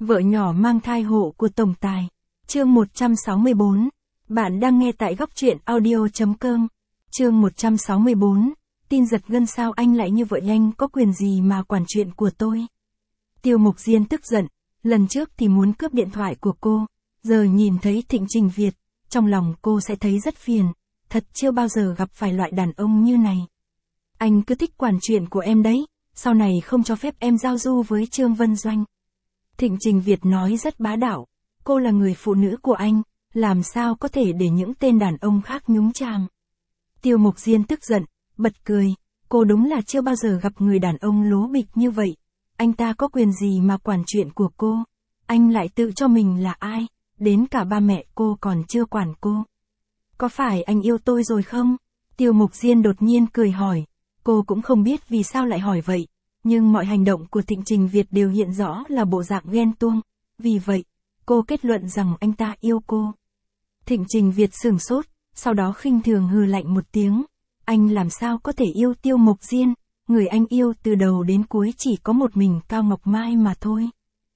Vợ nhỏ mang thai hộ của tổng tài. Chương 164. Bạn đang nghe tại góc truyện audio.com. Chương 164. Tin giật gân, sao anh lại như vậy, anh có quyền gì mà quản chuyện của tôi? Tiêu Mục Diên tức giận, lần trước thì muốn cướp điện thoại của cô, giờ nhìn thấy Thịnh Trình Việt, trong lòng cô sẽ thấy rất phiền, thật chưa bao giờ gặp phải loại đàn ông như này. Anh cứ thích quản chuyện của em đấy, sau này không cho phép em giao du với Trương Vân Doanh. Thịnh Trình Việt nói rất bá đạo, cô là người phụ nữ của anh, làm sao có thể để những tên đàn ông khác nhúng chàm. Tiêu Mục Diên tức giận, bật cười, cô đúng là chưa bao giờ gặp người đàn ông lố bịch như vậy. Anh ta có quyền gì mà quản chuyện của cô? Anh lại tự cho mình là ai? Đến cả ba mẹ cô còn chưa quản cô. Có phải anh yêu tôi rồi không? Tiêu Mục Diên đột nhiên cười hỏi. Cô cũng không biết vì sao lại hỏi vậy, nhưng mọi hành động của Thịnh Trình Việt đều hiện rõ là bộ dạng ghen tuông. Vì vậy, cô kết luận rằng anh ta yêu cô. Thịnh Trình Việt sửng sốt, sau đó khinh thường hừ lạnh một tiếng. Anh làm sao có thể yêu Tiêu Mục Diên? Người anh yêu từ đầu đến cuối chỉ có một mình Cao Ngọc Mai mà thôi.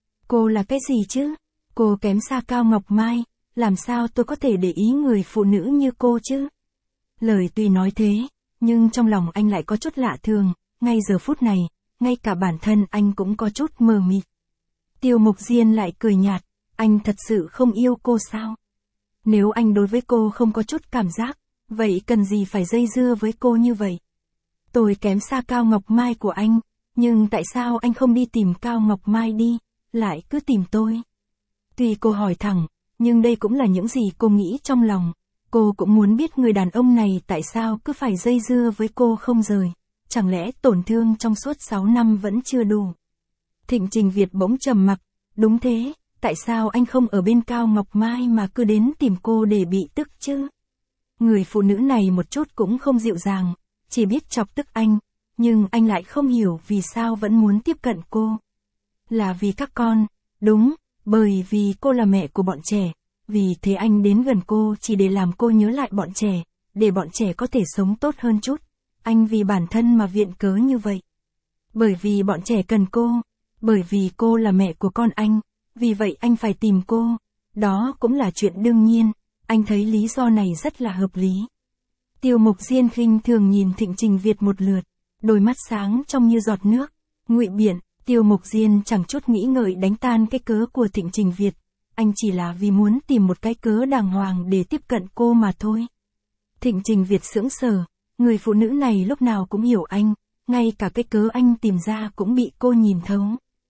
Cô là cái gì chứ? Cô kém xa Cao Ngọc Mai, làm sao tôi có thể để ý người phụ nữ như cô chứ? Lời tuy nói thế, nhưng trong lòng anh lại có chút lạ thường, ngay giờ phút này, ngay cả bản thân anh cũng có chút mờ mịt. Tiêu Mục Diên lại cười nhạt, anh thật sự không yêu cô sao? Nếu anh đối với cô không có chút cảm giác, vậy cần gì phải dây dưa với cô như vậy? Tôi kém xa Cao Ngọc Mai của anh, nhưng tại sao anh không đi tìm Cao Ngọc Mai đi, lại cứ tìm tôi? Tuy cô hỏi thẳng, nhưng đây cũng là những gì cô nghĩ trong lòng. Cô cũng muốn biết người đàn ông này tại sao cứ phải dây dưa với cô không rời. Chẳng lẽ tổn thương trong suốt 6 năm vẫn chưa đủ? Thịnh Trình Việt bỗng trầm mặc, đúng thế, tại sao anh không ở bên Cao Ngọc Mai mà cứ đến tìm cô để bị tức chứ? Người phụ nữ này một chút cũng không dịu dàng, chỉ biết chọc tức anh, nhưng anh lại không hiểu vì sao vẫn muốn tiếp cận cô. Là vì các con, đúng, bởi vì cô là mẹ của bọn trẻ, vì thế anh đến gần cô chỉ để làm cô nhớ lại bọn trẻ, để bọn trẻ có thể sống tốt hơn chút. Anh vì bản thân mà viện cớ như vậy. Bởi vì bọn trẻ cần cô, bởi vì cô là mẹ của con anh, vì vậy anh phải tìm cô. Đó cũng là chuyện đương nhiên, anh thấy lý do này rất là hợp lý. Tiêu Mục Diên khinh thường nhìn Thịnh Trình Việt một lượt, đôi mắt sáng trong như giọt nước, ngụy biện. Tiêu Mục Diên chẳng chút nghĩ ngợi đánh tan cái cớ của Thịnh Trình Việt, anh chỉ là vì muốn tìm một cái cớ đàng hoàng để tiếp cận cô mà thôi. Thịnh Trình Việt sững sờ, người phụ nữ này lúc nào cũng hiểu anh, ngay cả cái cớ anh tìm ra cũng bị cô nhìn thấu.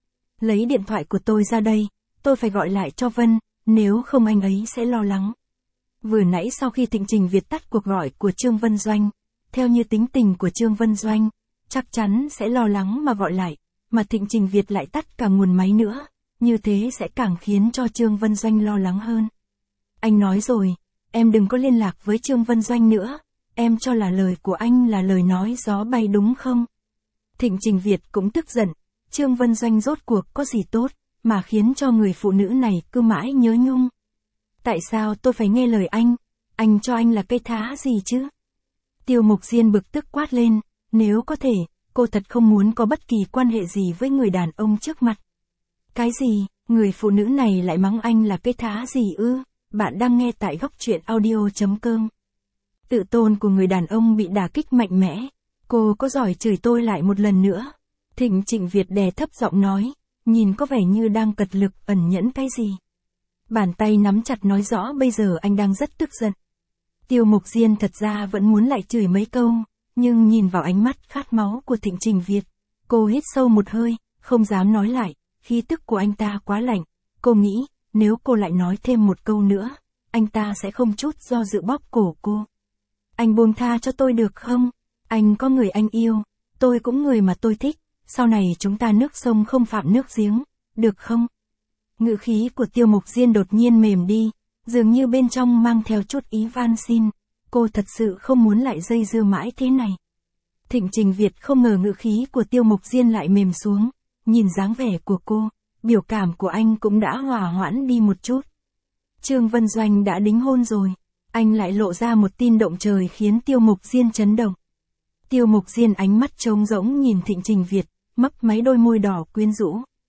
Lấy điện thoại của tôi ra đây, tôi phải gọi lại cho Vân, nếu không anh ấy sẽ lo lắng. Vừa nãy sau khi Thịnh Trình Việt tắt cuộc gọi của Trương Vân Doanh, theo như tính tình của Trương Vân Doanh, chắc chắn sẽ lo lắng mà gọi lại, mà Thịnh Trình Việt lại tắt cả nguồn máy nữa, như thế sẽ càng khiến cho Trương Vân Doanh lo lắng hơn. Anh nói rồi, em đừng có liên lạc với Trương Vân Doanh nữa, em cho là lời của anh là lời nói gió bay đúng không? Thịnh Trình Việt cũng tức giận, Trương Vân Doanh rốt cuộc có gì tốt, mà khiến cho người phụ nữ này cứ mãi nhớ nhung. Tại sao tôi phải nghe lời anh cho anh là cây thá gì chứ? Tiêu Mục Diên bực tức quát lên, nếu có thể, cô thật không muốn có bất kỳ quan hệ gì với người đàn ông trước mặt. Cái gì, người phụ nữ này lại mắng anh là cây thá gì ư? Bạn đang nghe tại góc truyện audio.com. Tự tôn của người đàn ông bị đả kích mạnh mẽ, cô có giỏi chửi tôi lại một lần nữa? Thịnh Trình Việt đè thấp giọng nói, nhìn có vẻ như đang cật lực ẩn nhẫn cái gì. Bàn tay nắm chặt nói rõ bây giờ anh đang rất tức giận. Tiêu Mục Diên thật ra vẫn muốn lại chửi mấy câu, nhưng nhìn vào ánh mắt khát máu của Thịnh Trình Việt, cô hít sâu một hơi, không dám nói lại, khí tức của anh ta quá lạnh. Cô nghĩ, nếu cô lại nói thêm một câu nữa, anh ta sẽ không chút do dự bóp cổ cô. Anh buông tha cho tôi được không? Anh có người anh yêu, tôi cũng người mà tôi thích, sau này chúng ta nước sông không phạm nước giếng, được không? Ngữ khí của Tiêu Mục Diên đột nhiên mềm đi, dường như bên trong mang theo chút ý van xin, cô thật sự không muốn lại dây dưa mãi thế này. Thịnh Trình Việt không ngờ ngữ khí của Tiêu Mục Diên lại mềm xuống, nhìn dáng vẻ của cô, biểu cảm của anh cũng đã hòa hoãn đi một chút. Trương Vân Doanh đã đính hôn rồi, anh lại lộ ra một tin động trời khiến Tiêu Mục Diên chấn động. Tiêu Mục Diên ánh mắt trống rỗng nhìn Thịnh Trình Việt, mấp máy đôi môi đỏ quyến rũ,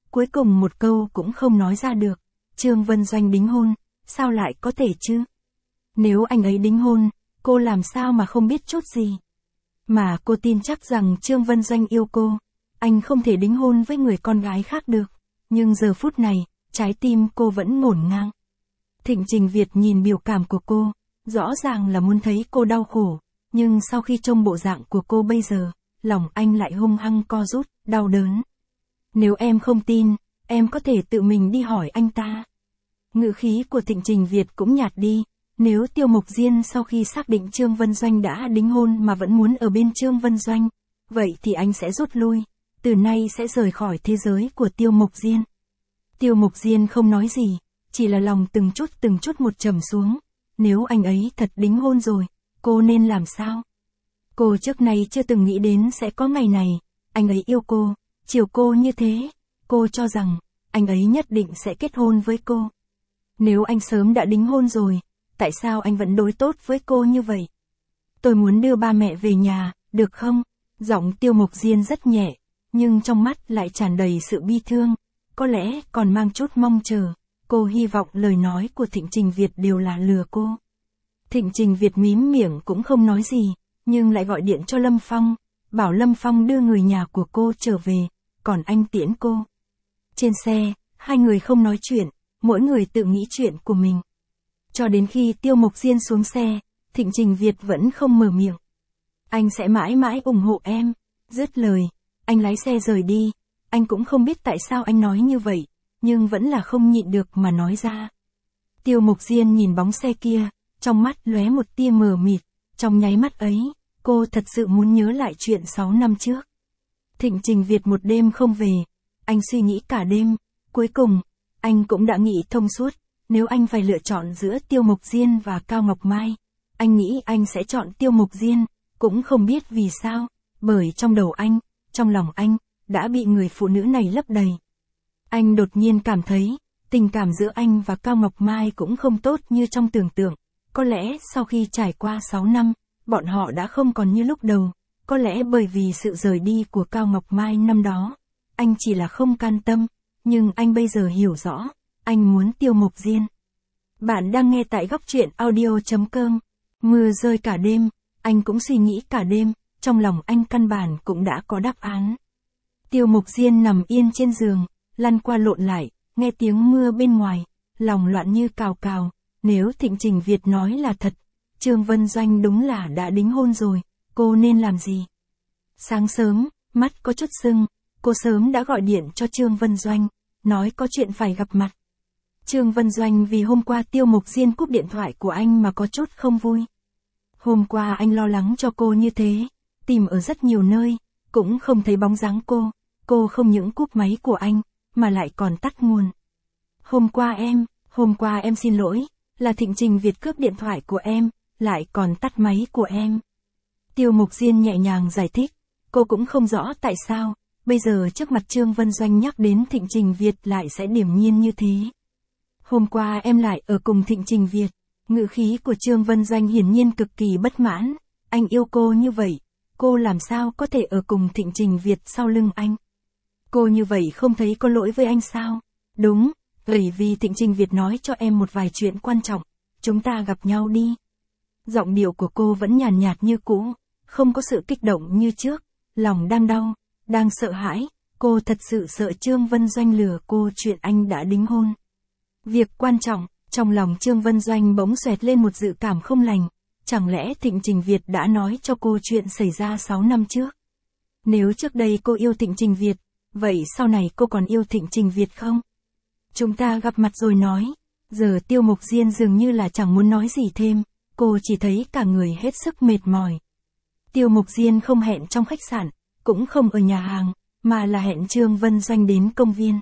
cuối cùng một câu cũng không nói ra được. Trương Vân Doanh đính hôn, sao lại có thể chứ? Nếu anh ấy đính hôn, cô làm sao mà không biết chút gì? Mà cô tin chắc rằng Trương Vân Doanh yêu cô, anh không thể đính hôn với người con gái khác được. Nhưng giờ phút này, trái tim cô vẫn ngổn ngang. Thịnh Trình Việt nhìn biểu cảm của cô, rõ ràng là muốn thấy cô đau khổ, nhưng sau khi trông bộ dạng của cô bây giờ, lòng anh lại hung hăng co rút, đau đớn. Nếu em không tin, em có thể tự mình đi hỏi anh ta. Ngữ khí của Thịnh Trình Việt cũng nhạt đi. Nếu Tiêu Mộc Diên sau khi xác định Trương Vân Doanh đã đính hôn mà vẫn muốn ở bên Trương Vân Doanh, vậy thì anh sẽ rút lui, từ nay sẽ rời khỏi thế giới của Tiêu Mộc Diên. Tiêu Mộc Diên không nói gì, chỉ là lòng từng chút một trầm xuống. Nếu anh ấy thật đính hôn rồi, cô nên làm sao? Cô trước nay chưa từng nghĩ đến sẽ có ngày này, anh ấy yêu cô, chiều cô như thế, cô cho rằng, anh ấy nhất định sẽ kết hôn với cô. Nếu anh sớm đã đính hôn rồi, tại sao anh vẫn đối tốt với cô như vậy? Tôi muốn đưa ba mẹ về nhà, được không? Giọng Tiêu Mộc Diên rất nhẹ, nhưng trong mắt lại tràn đầy sự bi thương, có lẽ còn mang chút mong chờ. Cô hy vọng lời nói của Thịnh Trình Việt đều là lừa cô. Thịnh Trình Việt mím miệng cũng không nói gì, nhưng lại gọi điện cho Lâm Phong, bảo Lâm Phong đưa người nhà của cô trở về, còn anh tiễn cô. Trên xe, hai người không nói chuyện, mỗi người tự nghĩ chuyện của mình. Cho đến khi Tiêu Mộc Diên xuống xe, Thịnh Trình Việt vẫn không mở miệng. Anh sẽ mãi mãi ủng hộ em. Dứt lời, anh lái xe rời đi. Anh cũng không biết tại sao anh nói như vậy, nhưng vẫn là không nhịn được mà nói ra. Tiêu Mộc Diên nhìn bóng xe kia, trong mắt lóe một tia mờ mịt. Trong nháy mắt ấy, cô thật sự muốn nhớ lại chuyện 6 năm trước. Thịnh Trình Việt một đêm không về, anh suy nghĩ cả đêm. Cuối cùng, anh cũng đã nghĩ thông suốt. Nếu anh phải lựa chọn giữa Tiêu Mộc Diên và Cao Ngọc Mai, anh nghĩ anh sẽ chọn Tiêu Mộc Diên, cũng không biết vì sao, bởi trong đầu anh, trong lòng anh, đã bị người phụ nữ này lấp đầy. Anh đột nhiên cảm thấy, tình cảm giữa anh và Cao Ngọc Mai cũng không tốt như trong tưởng tượng. Có lẽ sau khi trải qua 6 năm, bọn họ đã không còn như lúc đầu. Có lẽ bởi vì sự rời đi của Cao Ngọc Mai năm đó, anh chỉ là không can tâm, nhưng anh bây giờ hiểu rõ. Anh muốn Tiêu Mộc Diên. Bạn đang nghe tại góc truyện audio.com. Mưa rơi cả đêm, anh cũng suy nghĩ cả đêm, trong lòng anh căn bản cũng đã có đáp án. Tiêu Mộc Diên nằm yên trên giường, lăn qua lộn lại, nghe tiếng mưa bên ngoài, lòng loạn như cào cào. Nếu Thịnh Trình Việt nói là thật, Trương Vân Doanh đúng là đã đính hôn rồi, cô nên làm gì? Sáng sớm, mắt có chút sưng, cô sớm đã gọi điện cho Trương Vân Doanh, nói có chuyện phải gặp mặt. Trương Vân Doanh vì hôm qua Tiêu Mộc Diên cúp điện thoại của anh mà có chút không vui. Hôm qua anh lo lắng cho cô như thế, tìm ở rất nhiều nơi, cũng không thấy bóng dáng cô không những cúp máy của anh, mà lại còn tắt nguồn. Hôm qua em xin lỗi, là Thịnh Trình Việt cướp điện thoại của em, lại còn tắt máy của em. Tiêu Mộc Diên nhẹ nhàng giải thích, cô cũng không rõ tại sao, bây giờ trước mặt Trương Vân Doanh nhắc đến Thịnh Trình Việt lại sẽ điềm nhiên như thế. Hôm qua em lại ở cùng Thịnh Trình Việt, ngữ khí của Trương Vân Doanh hiển nhiên cực kỳ bất mãn, anh yêu cô như vậy, cô làm sao có thể ở cùng Thịnh Trình Việt sau lưng anh? Cô như vậy không thấy có lỗi với anh sao? Đúng, bởi vì Thịnh Trình Việt nói cho em một vài chuyện quan trọng, chúng ta gặp nhau đi. Giọng điệu của cô vẫn nhàn nhạt như cũ, không có sự kích động như trước, lòng đang đau, đang sợ hãi, cô thật sự sợ Trương Vân Doanh lừa cô chuyện anh đã đính hôn. Việc quan trọng, trong lòng Trương Vân Doanh bỗng xoẹt lên một dự cảm không lành, chẳng lẽ Thịnh Trình Việt đã nói cho cô chuyện xảy ra 6 năm trước? Nếu trước đây cô yêu Thịnh Trình Việt, vậy sau này cô còn yêu Thịnh Trình Việt không? Chúng ta gặp mặt rồi nói, giờ Tiêu Mộc Diên dường như là chẳng muốn nói gì thêm, cô chỉ thấy cả người hết sức mệt mỏi. Tiêu Mộc Diên không hẹn trong khách sạn, cũng không ở nhà hàng, mà là hẹn Trương Vân Doanh đến công viên.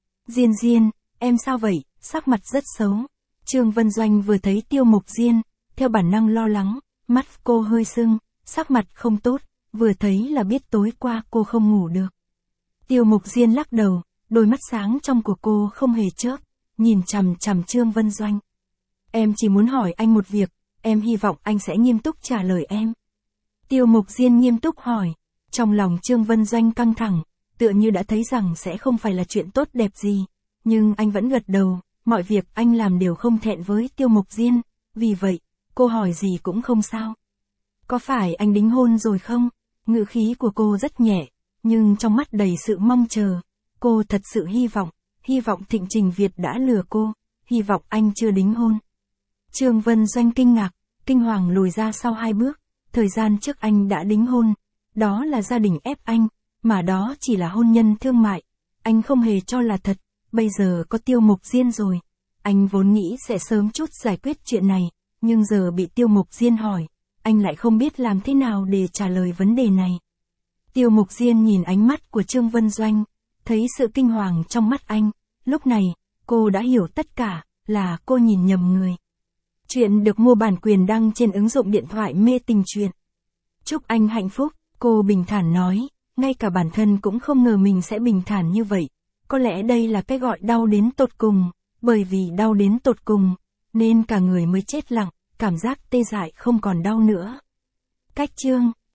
Diên, em sao vậy, sắc mặt rất xấu. Trương Vân Doanh vừa thấy Tiêu Mộc Diên, theo bản năng lo lắng, mắt cô hơi sưng, sắc mặt không tốt, vừa thấy là biết tối qua cô không ngủ được. Tiêu Mộc Diên lắc đầu, đôi mắt sáng trong của cô không hề chớp, nhìn chằm chằm Trương Vân Doanh. Em chỉ muốn hỏi anh một việc, em hy vọng anh sẽ nghiêm túc trả lời em. Tiêu Mộc Diên nghiêm túc hỏi, trong lòng Trương Vân Doanh căng thẳng, tựa như đã thấy rằng sẽ không phải là chuyện tốt đẹp gì. Nhưng anh vẫn gật đầu, mọi việc anh làm đều không thẹn với Tiêu Mộc Diên, vì vậy, cô hỏi gì cũng không sao. Có phải anh đính hôn rồi không? Ngữ khí của cô rất nhẹ, nhưng trong mắt đầy sự mong chờ. Cô thật sự hy vọng Thịnh Trình Việt đã lừa cô, hy vọng anh chưa đính hôn. Trương Vân Doanh kinh ngạc, kinh hoàng lùi ra sau 2 bước, thời gian trước anh đã đính hôn, đó là gia đình ép anh, mà đó chỉ là hôn nhân thương mại, anh không hề cho là thật, bây giờ có Tiêu Mộc Diên rồi. Anh vốn nghĩ sẽ sớm chút giải quyết chuyện này, nhưng giờ bị Tiêu Mộc Diên hỏi, anh lại không biết làm thế nào để trả lời vấn đề này. Tiêu Mộc Diên nhìn ánh mắt của Trương Vân Doanh, thấy sự kinh hoàng trong mắt anh, lúc này, cô đã hiểu tất cả, là cô nhìn nhầm người. Chuyện được mua bản quyền đăng trên ứng dụng điện thoại Mê Tình Truyện. Chúc anh hạnh phúc, cô bình thản nói, ngay cả bản thân cũng không ngờ mình sẽ bình thản như vậy. Có lẽ đây là cái gọi đau đến tột cùng, bởi vì đau đến tột cùng, nên cả người mới chết lặng, cảm giác tê dại không còn đau nữa. Cách chương